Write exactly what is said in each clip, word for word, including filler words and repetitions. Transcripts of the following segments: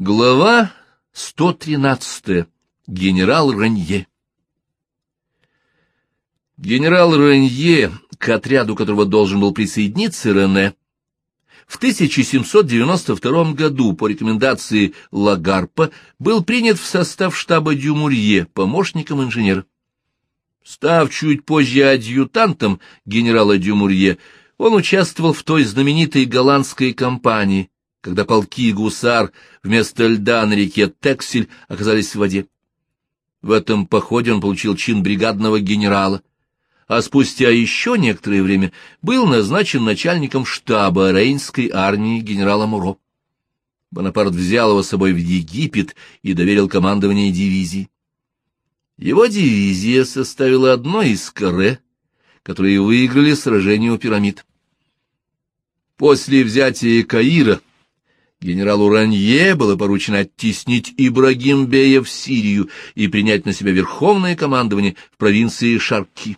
Глава сто тринадцатая. Генерал Ренье. Генерал Ренье, к отряду которого должен был присоединиться Рене, в тысяча семьсот девяносто втором году по рекомендации Лагарпа был принят в состав штаба Дюмурье помощником инженера. Став чуть позже адъютантом генерала Дюмурье, он участвовал в той знаменитой голландской кампании, когда полки гусар вместо льда на реке Тексель оказались в воде. В этом походе он получил чин бригадного генерала, а спустя еще некоторое время был назначен начальником штаба Рейнской армии генерала Муро. Бонапарт взял его с собой в Египет и доверил командование дивизии. Его дивизия составила одно из каре, которые выиграли сражение у пирамид. После взятия Каира генералу Ренье было поручено оттеснить Ибрагим-бея в Сирию и принять на себя верховное командование в провинции Шарки.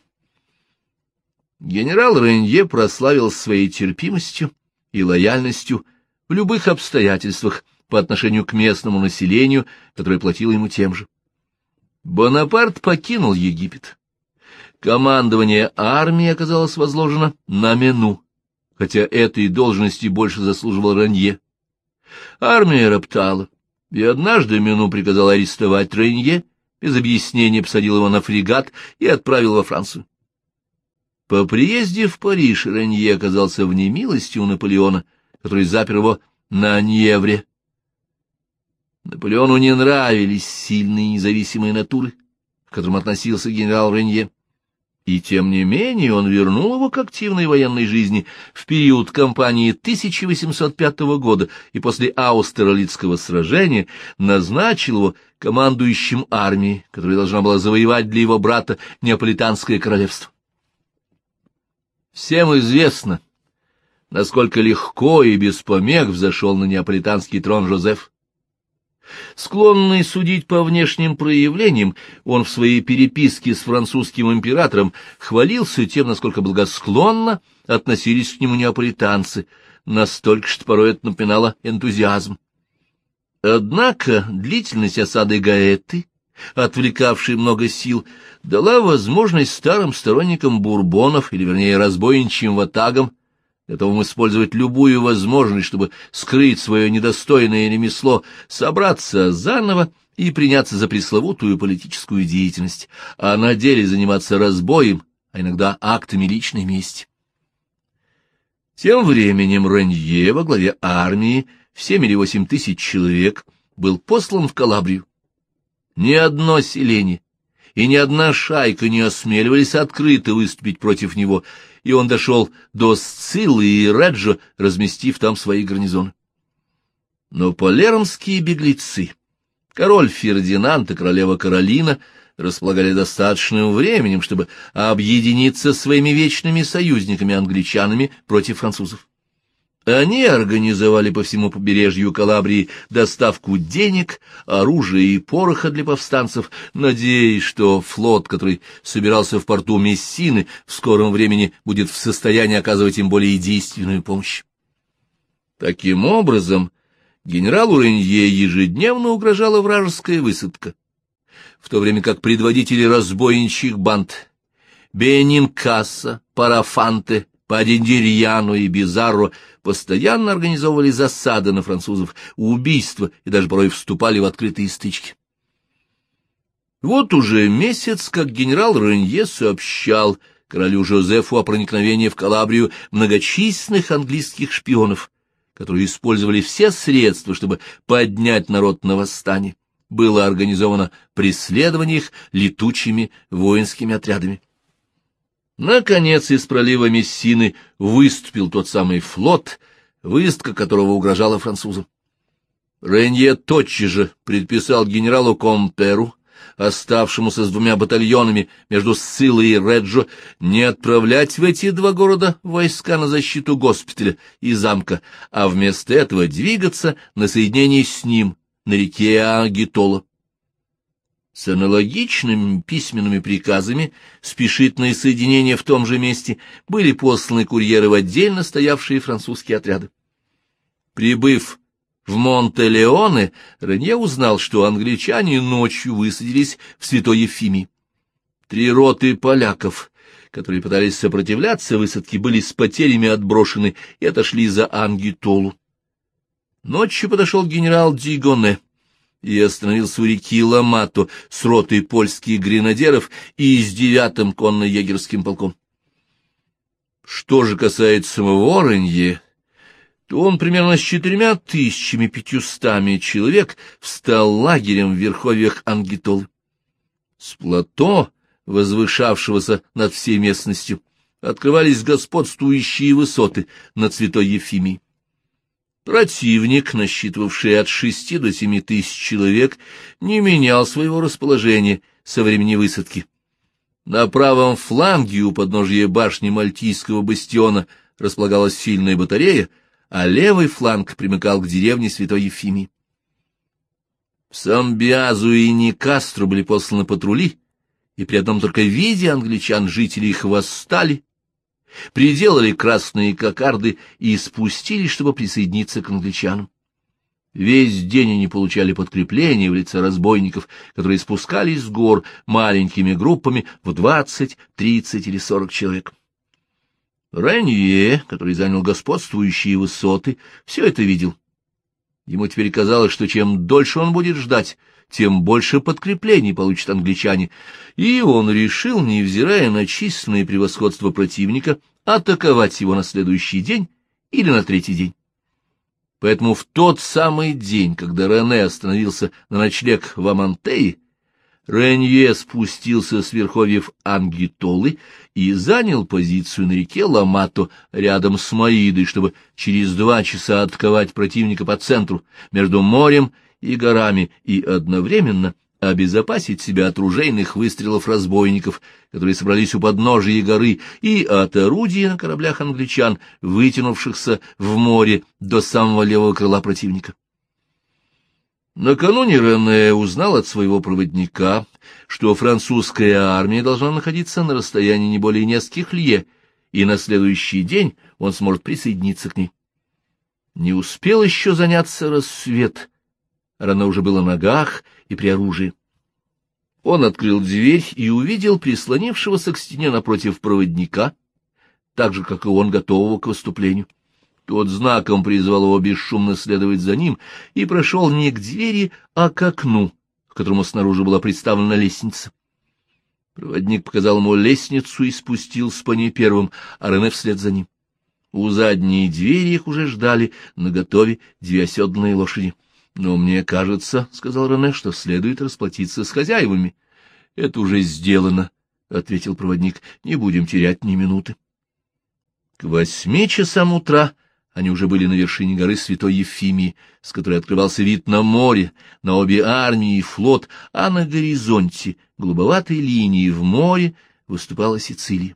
Генерал Ренье прославился своей терпимостью и лояльностью в любых обстоятельствах по отношению к местному населению, которое платило ему тем же. Бонапарт покинул Египет. Командование армии оказалось возложено на Мену, хотя этой должности больше заслуживал Ренье. Армия роптала, и однажды Мену приказал арестовать Ренье, без объяснения посадил его на фрегат и отправил во Францию. По приезде в Париж Ренье оказался в немилости у Наполеона, который запер его на Невре. Наполеону не нравились сильные независимые натуры, к которым относился генерал Ренье, и тем не менее он вернул его к активной военной жизни в период кампании тысяча восемьсот пятого года и после Аустерлицкого сражения назначил его командующим армией, которая должна была завоевать для его брата Неаполитанское королевство. Всем известно, насколько легко и без помех взошел на неаполитанский трон Жозеф. Склонный судить по внешним проявлениям, он в своей переписке с французским императором хвалился тем, насколько благосклонно относились к нему неаполитанцы, настолько, что порой это напоминало энтузиазм. Однако длительность осады Гаэты, отвлекавшей много сил, дала возможность старым сторонникам бурбонов, или вернее разбойничьим ватагам, готовым использовать любую возможность, чтобы скрыть свое недостойное ремесло, собраться заново и приняться за пресловутую политическую деятельность, а на деле заниматься разбоем, а иногда актами личной мести. Тем временем Ренье во главе армии в семь или восемь тысяч человек был послан в Калабрию. Ни одно селение и ни одна шайка не осмеливались открыто выступить против него, и он дошел до Сциллы и Реджо, разместив там свои гарнизоны. Но палермские беглецы, король Фердинанд и королева Каролина, располагали достаточным временем, чтобы объединиться со своими вечными союзниками-англичанами против французов. Они организовали по всему побережью Калабрии доставку денег, оружия и пороха для повстанцев, надеясь, что флот, который собирался в порту Мессины, в скором времени будет в состоянии оказывать им более действенную помощь. Таким образом, генералу Ренье ежедневно угрожала вражеская высадка, в то время как предводители разбойничьих банд Бенинкаса, Парафанте, Падендирьяно и Бизарро постоянно организовывали засады на французов, убийства и даже порой вступали в открытые стычки. Вот уже месяц, как генерал Ренье сообщал королю Жозефу о проникновении в Калабрию многочисленных английских шпионов, которые использовали все средства, чтобы поднять народ на восстание. Было организовано преследование их летучими воинскими отрядами. Наконец, из пролива Мессины выступил тот самый флот, высадка которого угрожала французам. Ренье тотчас же предписал генералу Комперу, оставшемуся с двумя батальонами между Сциллой и Реджо, не отправлять в эти два города войска на защиту госпиталя и замка, а вместо этого двигаться на соединение с ним на реке Агитола. С аналогичными письменными приказами спешить на соединение в том же месте были посланы курьеры в отдельно стоявшие французские отряды. Прибыв В Монте-Леоне Ренье узнал, что англичане ночью высадились в Святой Ефимии. Три роты поляков, которые пытались сопротивляться высадке, были с потерями отброшены и отошли за Ангитолу. Ночью подошел генерал Дигоне и остановился у реки Ламато с ротой польских гренадеров и с девятым конно-егерским полком. Что же касается самого Ренье, то он примерно с четырьмя тысячами пятьюстами человек встал лагерем в верховьях Ангитолы. С плато, возвышавшегося над всей местностью, открывались господствующие высоты над Святой Ефимией. Противник, насчитывавший от шести до семи тысяч человек, не менял своего расположения со времени высадки. На правом фланге у подножия башни Мальтийского бастиона располагалась сильная батарея, а левый фланг примыкал к деревне Святой Ефимии. В Самбиазу и Никастру были посланы патрули, и при одном только виде англичан жители их восстали, приделали красные кокарды и спустились, чтобы присоединиться к англичанам. Весь день они получали подкрепление в лице разбойников, которые спускались с гор маленькими группами в двадцать, тридцать или сорок человек. Ренье, который занял господствующие высоты, все это видел. Ему теперь казалось, что чем дольше он будет ждать, тем больше подкреплений получат англичане, и он решил, невзирая на численное превосходство противника, атаковать его на следующий день или на третий день. Поэтому в тот самый день, когда Рене остановился на ночлег в Амантее, Ренье спустился с верховьев Ангитолы и занял позицию на реке Ламато рядом с Маидой, чтобы через два часа атаковать противника по центру, между морем и горами, и одновременно обезопасить себя от ружейных выстрелов разбойников, которые собрались у подножия горы, и от орудий на кораблях англичан, вытянувшихся в море до самого левого крыла противника. Накануне Рене узнал от своего проводника, что французская армия должна находиться на расстоянии не более нескольких лье, и на следующий день он сможет присоединиться к ней. Не успел еще заняться рассвет, Рене уже был на ногах и при оружии. Он открыл дверь и увидел прислонившегося к стене напротив проводника, так же, как и он, готового к выступлению. Тот знаком призвал его бесшумно следовать за ним и прошел не к двери, а к окну, к которому снаружи была приставлена лестница. Проводник показал ему лестницу и спустился по ней первым, а Рене вслед за ним. У задней двери их уже ждали наготове две оседланные лошади. — Но мне кажется, — сказал Рене, — что следует расплатиться с хозяевами. — Это уже сделано, — ответил проводник, — не будем терять ни минуты. К восьми часам утра они уже были на вершине горы Святой Ефимии, с которой открывался вид на море, на обе армии и флот, а на горизонте голубоватой линии в море выступала Сицилия.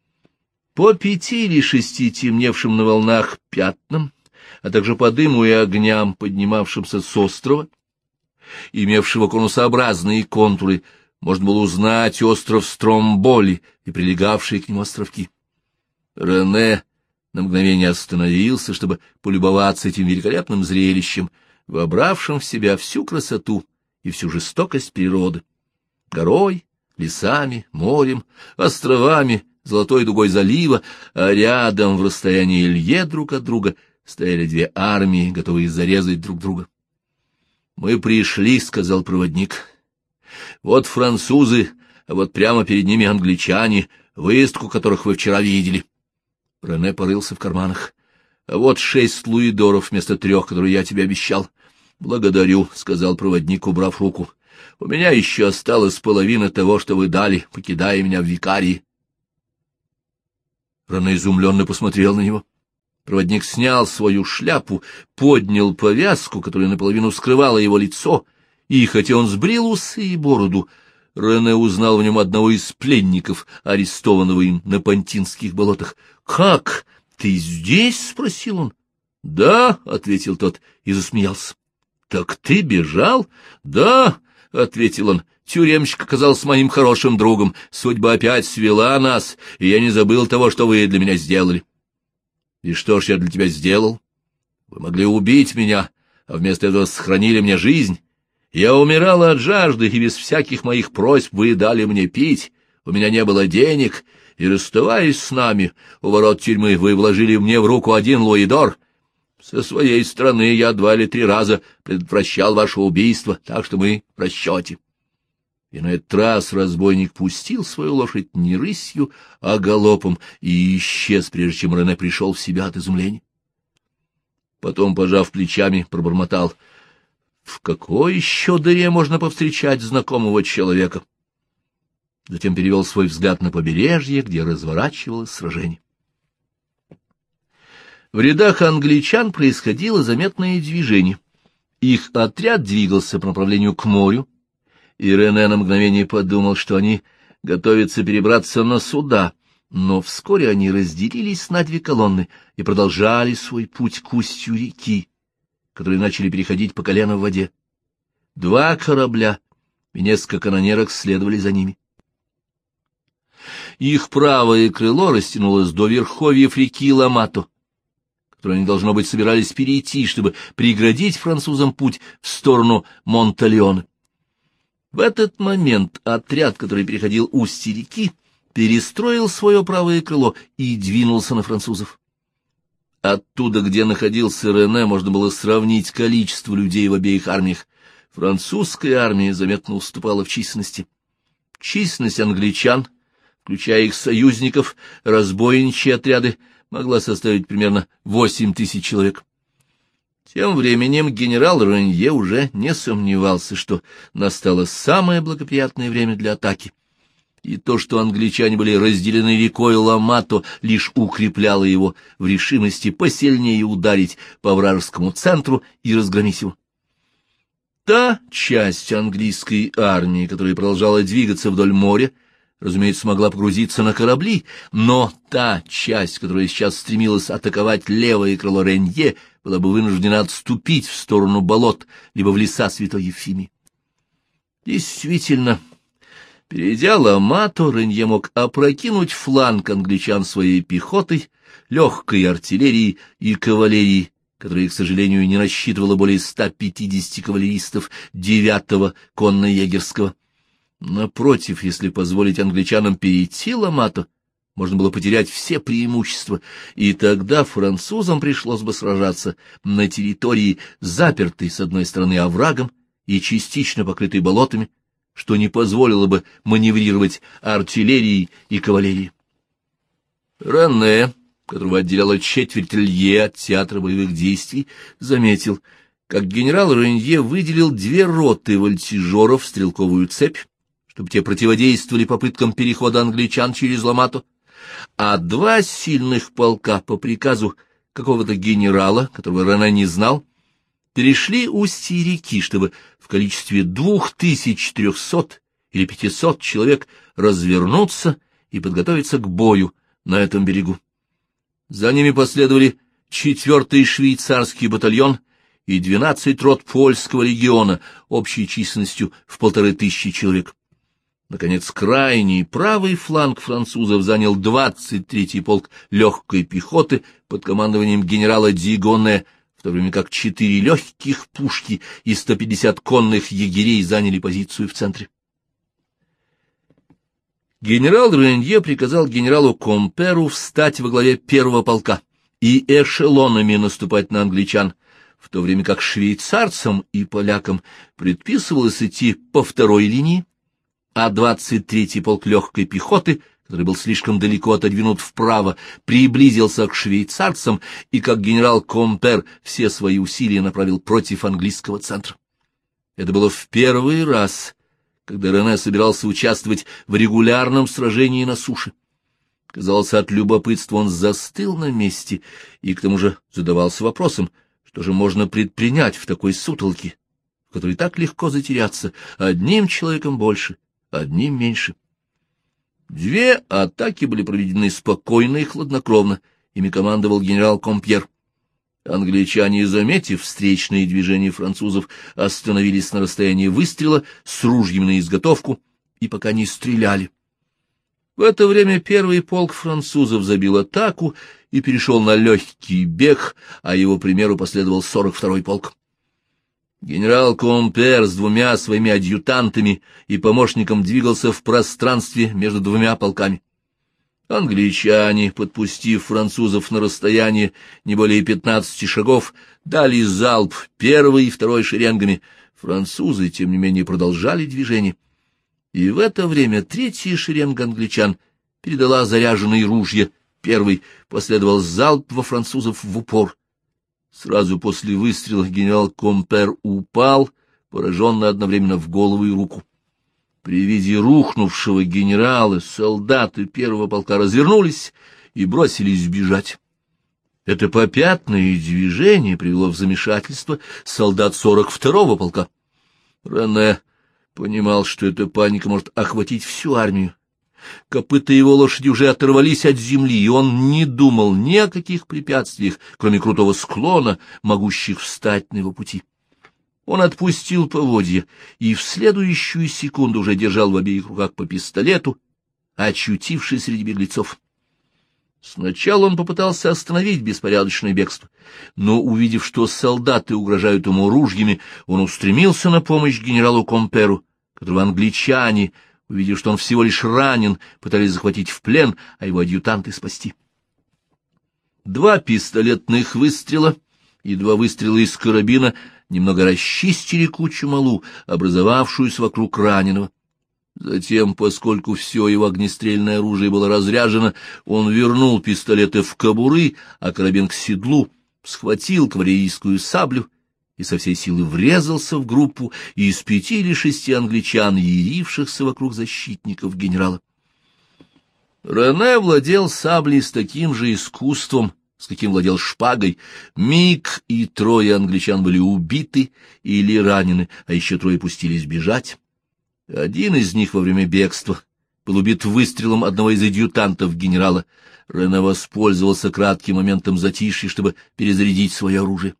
По пяти или шести темневшим на волнах пятнам, а также по дыму и огням, поднимавшимся с острова, имевшего конусообразные контуры, можно было узнать остров Стромболи и прилегавшие к нему островки. Рене на мгновение остановился, чтобы полюбоваться этим великолепным зрелищем, вобравшим в себя всю красоту и всю жестокость природы. Горой, лесами, морем, островами, золотой дугой залива, а рядом в расстоянии лье друг от друга стояли две армии, готовые зарезать друг друга. — Мы пришли, — сказал проводник. — Вот французы, а вот прямо перед ними англичане, выездку которых вы вчера видели. Рене порылся в карманах. — А вот шесть луидоров вместо трех, которые я тебе обещал. — Благодарю, — сказал проводник, убрав руку. — У меня еще осталась половина того, что вы дали, покидая меня в викарии. Рене изумленно посмотрел на него. Проводник снял свою шляпу, поднял повязку, которая наполовину скрывала его лицо, и, хотя он сбрил усы и бороду, Рене узнал в нем одного из пленников, арестованного им на Пантинских болотах. — Как? Ты здесь? — спросил он. — Да, — ответил тот и засмеялся. — Так ты бежал? — Да, — ответил он. — Тюремщик оказался моим хорошим другом. Судьба опять свела нас, и я не забыл того, что вы для меня сделали. — И что ж я для тебя сделал? Вы могли убить меня, а вместо этого сохранили мне жизнь. Я умирала от жажды, и без всяких моих просьб вы дали мне пить. У меня не было денег, и, расставаясь с нами, у ворот тюрьмы вы вложили мне в руку один луидор. Со своей стороны я два или три раза предотвращал ваше убийство, так что мы в расчете. И на этот раз разбойник пустил свою лошадь не рысью, а галопом, и исчез, прежде чем Рене пришел в себя от изумления. Потом, пожав плечами, пробормотал: в какой еще дыре можно повстречать знакомого человека? Затем перевел свой взгляд на побережье, где разворачивалось сражение. В рядах англичан происходило заметное движение. Их отряд двигался по направлению к морю, и Рене на мгновение подумал, что они готовятся перебраться на суда, но вскоре они разделились на две колонны и продолжали свой путь к устью реки, которые начали переходить по колено в воде. Два корабля и несколько канонерок следовали за ними. Их правое крыло растянулось до верховьев реки Ламато, которую они, должно быть, собирались перейти, чтобы преградить французам путь в сторону Монтальона. В этот момент отряд, который переходил устье реки, перестроил свое правое крыло и двинулся на французов. Оттуда, где находился Рене, можно было сравнить количество людей в обеих армиях. Французская армия заметно уступала в численности. Численность англичан, включая их союзников, разбойничьи отряды, могла составить примерно восемь тысяч человек. Тем временем генерал Ренье уже не сомневался, что настало самое благоприятное время для атаки. И то, что англичане были разделены рекой Ламато, лишь укрепляло его в решимости посильнее ударить по вражескому центру и разгромить его. Та часть английской армии, которая продолжала двигаться вдоль моря, разумеется, могла погрузиться на корабли, но та часть, которая сейчас стремилась атаковать левое крыло Ренье, была бы вынуждена отступить в сторону болот, либо в леса Святой Ефимии. Действительно, перейдя Ламато, Ренье мог опрокинуть фланг англичан своей пехотой, легкой артиллерией и кавалерией, которая, к сожалению, не рассчитывала более ста пятидесяти кавалеристов девятого конно-егерского. Напротив, если позволить англичанам перейти Ламато, можно было потерять все преимущества, и тогда французам пришлось бы сражаться на территории, запертой с одной стороны оврагом и частично покрытой болотами, что не позволило бы маневрировать артиллерией и кавалерией. Рене, которого отделяла четверть лье от театра боевых действий, заметил, как генерал Ренье выделил две роты вольтежеров в стрелковую цепь, чтобы те противодействовали попыткам перехода англичан через Ламато, а два сильных полка по приказу какого-то генерала, которого Рене не знал, перешли устье реки, чтобы в количестве двух тысяч трехсот или пятисот человек развернуться и подготовиться к бою на этом берегу. За ними последовали четвертый швейцарский батальон и двенадцать рот польского легиона общей численностью в полторы тысячи человек. Наконец, крайний правый фланг французов занял двадцать третий полк легкой пехоты под командованием генерала Дигоне, в то время как четыре легких пушки и сто пятьдесят конных егерей заняли позицию в центре. Генерал Ренье приказал генералу Комперу встать во главе первого полка и эшелонами наступать на англичан, в то время как швейцарцам и полякам предписывалось идти по второй линии, а двадцать третий полк легкой пехоты, который был слишком далеко отодвинут вправо, приблизился к швейцарцам, и как генерал Компер все свои усилия направил против английского центра. Это было в первый раз, когда Рене собирался участвовать в регулярном сражении на суше. Казалось, от любопытства он застыл на месте и к тому же задавался вопросом, что же можно предпринять в такой сутолке, в которой так легко затеряться, одним человеком больше, одним меньше. Две атаки были проведены спокойно и хладнокровно, ими командовал генерал Компьер. Англичане, заметив встречные движения французов, остановились на расстоянии выстрела с ружьями на изготовку и пока не стреляли. В это время первый полк французов забил атаку и перешел на легкий бег, а его примеру последовал сорок второй полк. Генерал Компер с двумя своими адъютантами и помощником двигался в пространстве между двумя полками. Англичане, подпустив французов на расстояние не более пятнадцати шагов, дали залп первой и второй шеренгами. Французы, тем не менее, продолжали движение. И в это время третья шеренга англичан передала заряженные ружья. Первый последовал залп во французов в упор. Сразу после выстрела генерал Компер упал, пораженный одновременно в голову и руку. При виде рухнувшего генерала солдаты первого полка развернулись и бросились бежать. Это попятное движение привело в замешательство солдат сорок второго полка. Рене понимал, что эта паника может охватить всю армию. Копыта его лошади уже оторвались от земли, и он не думал ни о каких препятствиях, кроме крутого склона, могущих встать на его пути. Он отпустил поводья и в следующую секунду уже держал в обеих руках по пистолету, очутившись среди беглецов. Сначала он попытался остановить беспорядочное бегство, но, увидев, что солдаты угрожают ему ружьями, он устремился на помощь генералу Комперу, которого англичане, увидев, что он всего лишь ранен, пытались захватить в плен, а его адъютанты спасти. Два пистолетных выстрела и два выстрела из карабина немного расчистили кучу малу, образовавшуюся вокруг раненого. Затем, поскольку все его огнестрельное оружие было разряжено, он вернул пистолеты в кобуры, а карабин к седлу, схватил кавалерийскую саблю и со всей силы врезался в группу из пяти или шести англичан, ярившихся вокруг защитников генерала. Рене владел саблей с таким же искусством, с каким владел шпагой. Миг и трое англичан были убиты или ранены, а еще трое пустились бежать. Один из них во время бегства был убит выстрелом одного из адъютантов генерала. Рене воспользовался кратким моментом затишья, чтобы перезарядить свое оружие.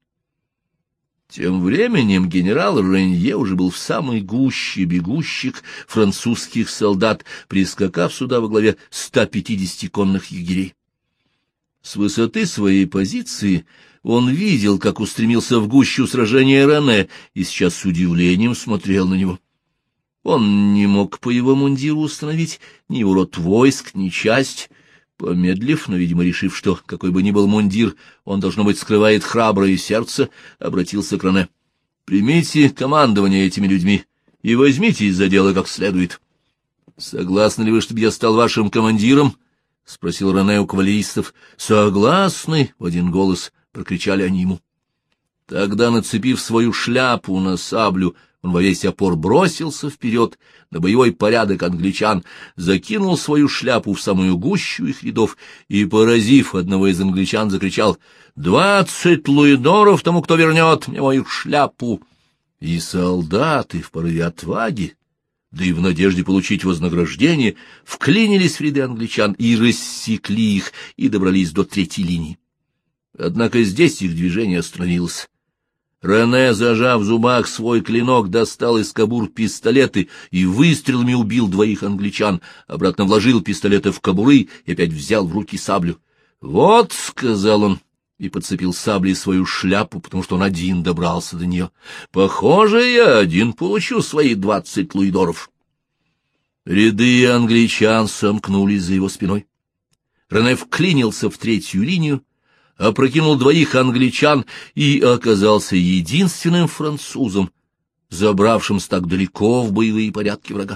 Тем временем генерал Ренье уже был в самой гуще бегущих французских солдат, прискакав сюда во главе ста пятидесяти конных егерей. С высоты своей позиции он видел, как устремился в гущу сражения Рене, и сейчас с удивлением смотрел на него. Он не мог по его мундиру установить ни его род войск, ни часть. Помедлив, но, видимо, решив, что, какой бы ни был мундир, он, должно быть, скрывает храброе сердце, обратился к Рене. — Примите командование этими людьми и возьмитесь за дело как следует. — Согласны ли вы, чтобы я стал вашим командиром? — спросил Рене у кавалеристов. — Согласны, — в один голос прокричали они ему. Тогда, нацепив свою шляпу на саблю, он во весь опор бросился вперед на боевой порядок англичан, закинул свою шляпу в самую гущу их рядов и, поразив одного из англичан, закричал: «Двадцать луидоров тому, кто вернет мне мою шляпу!» И солдаты в порыве отваги, да и в надежде получить вознаграждение, вклинились в ряды англичан и рассекли их, и добрались до третьей линии. Однако здесь их движение остановилось. Рене, зажав в зубах свой клинок, достал из кобур пистолеты и выстрелами убил двоих англичан, обратно вложил пистолеты в кобуры и опять взял в руки саблю. «Вот», — сказал он, и подцепил саблей свою шляпу, потому что он один добрался до нее. «Похоже, я один получу свои двадцать луидоров». Ряды англичан сомкнулись за его спиной. Рене вклинился в третью линию, опрокинул двоих англичан и оказался единственным французом, забравшимся так далеко в боевые порядки врага.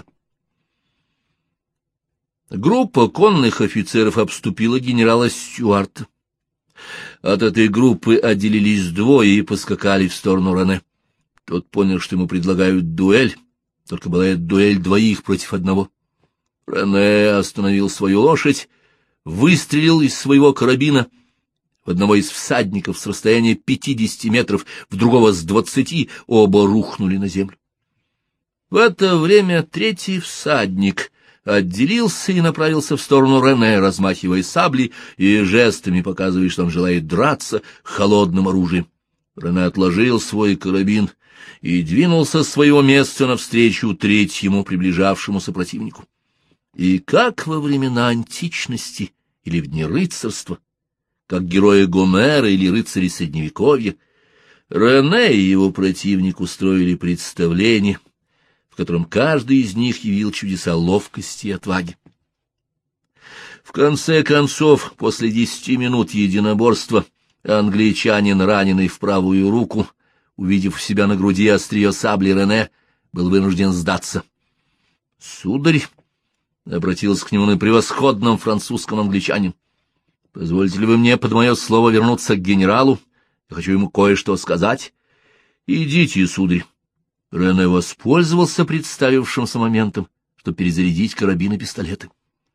Группа конных офицеров обступила генерала Стюарта. От этой группы отделились двое и поскакали в сторону Рене. Тот понял, что ему предлагают дуэль, только была это дуэль двоих против одного. Рене остановил свою лошадь, выстрелил из своего карабина в одного из всадников с расстояния пятидесяти метров, в другого с двадцати, оба рухнули на землю. В это время третий всадник отделился и направился в сторону Рене, размахивая саблей и жестами показывая, что он желает драться холодным оружием. Рене отложил свой карабин и двинулся с своего места навстречу третьему приближавшемуся противнику. И как во времена античности или в дни рыцарства, как герои Гомера или рыцари Средневековья, Рене и его противник устроили представление, в котором каждый из них явил чудеса ловкости и отваги. В конце концов, после десяти минут единоборства, англичанин, раненый в правую руку, увидев у себя на груди острие сабли Рене, был вынужден сдаться. — Сударь, — обратился к нему на превосходном французском англичанин, — позвольте ли вы мне под мое слово вернуться к генералу? Я хочу ему кое-что сказать. — Идите, сударь. Рене воспользовался представившимся моментом, чтобы перезарядить карабин и пистолеты.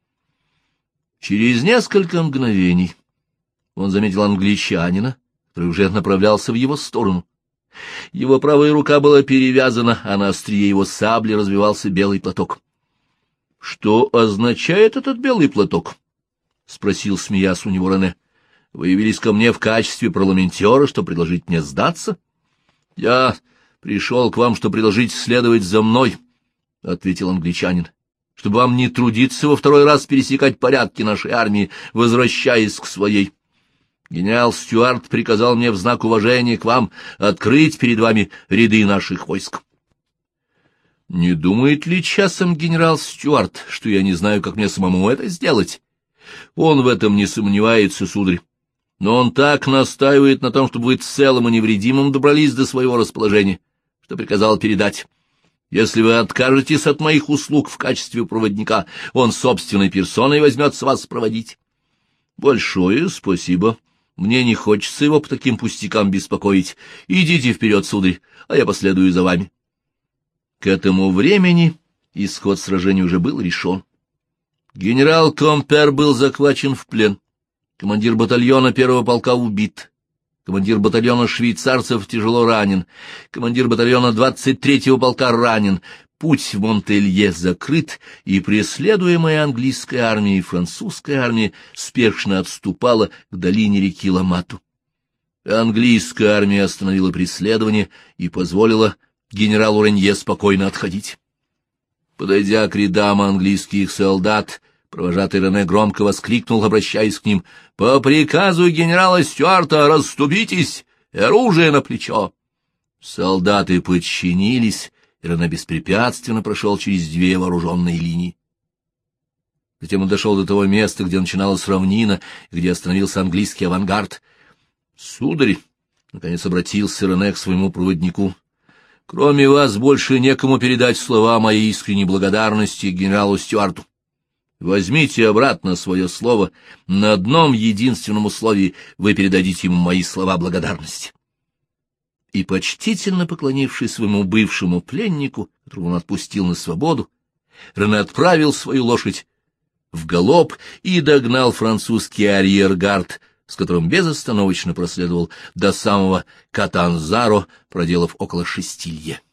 Через несколько мгновений он заметил англичанина, который уже направлялся в его сторону. Его правая рука была перевязана, а на острие его сабли развивался белый платок. — Что означает этот белый платок? — спросил, смеясь у него Рене. — Вы явились ко мне в качестве парламентера, чтобы предложить мне сдаться? — Я пришел к вам, чтобы предложить следовать за мной, — ответил англичанин, — чтобы вам не трудиться во второй раз пересекать порядки нашей армии, возвращаясь к своей. Генерал Стюарт приказал мне в знак уважения к вам открыть перед вами ряды наших войск. Не думает ли часом генерал Стюарт, что я не знаю, как мне самому это сделать? Он в этом не сомневается, сударь. Но он так настаивает на том, чтобы вы целым и невредимым добрались до своего расположения, что приказал передать. Если вы откажетесь от моих услуг в качестве проводника, он собственной персоной возьмется вас проводить. Большое спасибо. Мне не хочется его по таким пустякам беспокоить. Идите вперед, сударь, а я последую за вами. К этому времени исход сражения уже был решен. Генерал Компер был захвачен в плен. Командир батальона первого полка убит. Командир батальона швейцарцев тяжело ранен. Командир батальона двадцать третьего полка ранен. Путь в Монтелье закрыт, и преследуемая английской армией и французская армия спешно отступала к долине реки Ламату. Английская армия остановила преследование и позволила генералу Ренье спокойно отходить. Подойдя к рядам английских солдат, провожатый Рене громко воскликнул, обращаясь к ним: «По приказу генерала Стюарта расступитесь, и оружие на плечо!» Солдаты подчинились, и Рене беспрепятственно прошел через две вооруженные линии. Затем он дошел до того места, где начиналась равнина, где остановился английский авангард. «Сударь», — наконец обратился Рене к своему проводнику, — «кроме вас больше некому передать слова моей искренней благодарности генералу Стюарту. Возьмите обратно свое слово, на одном единственном условии вы передадите ему мои слова благодарности». И, почтительно поклонившись своему бывшему пленнику, которого он отпустил на свободу, Рене отправил свою лошадь в галоп и догнал французский арьергард, с которым безостановочно проследовал до самого Катанзаро, проделав около шести лье.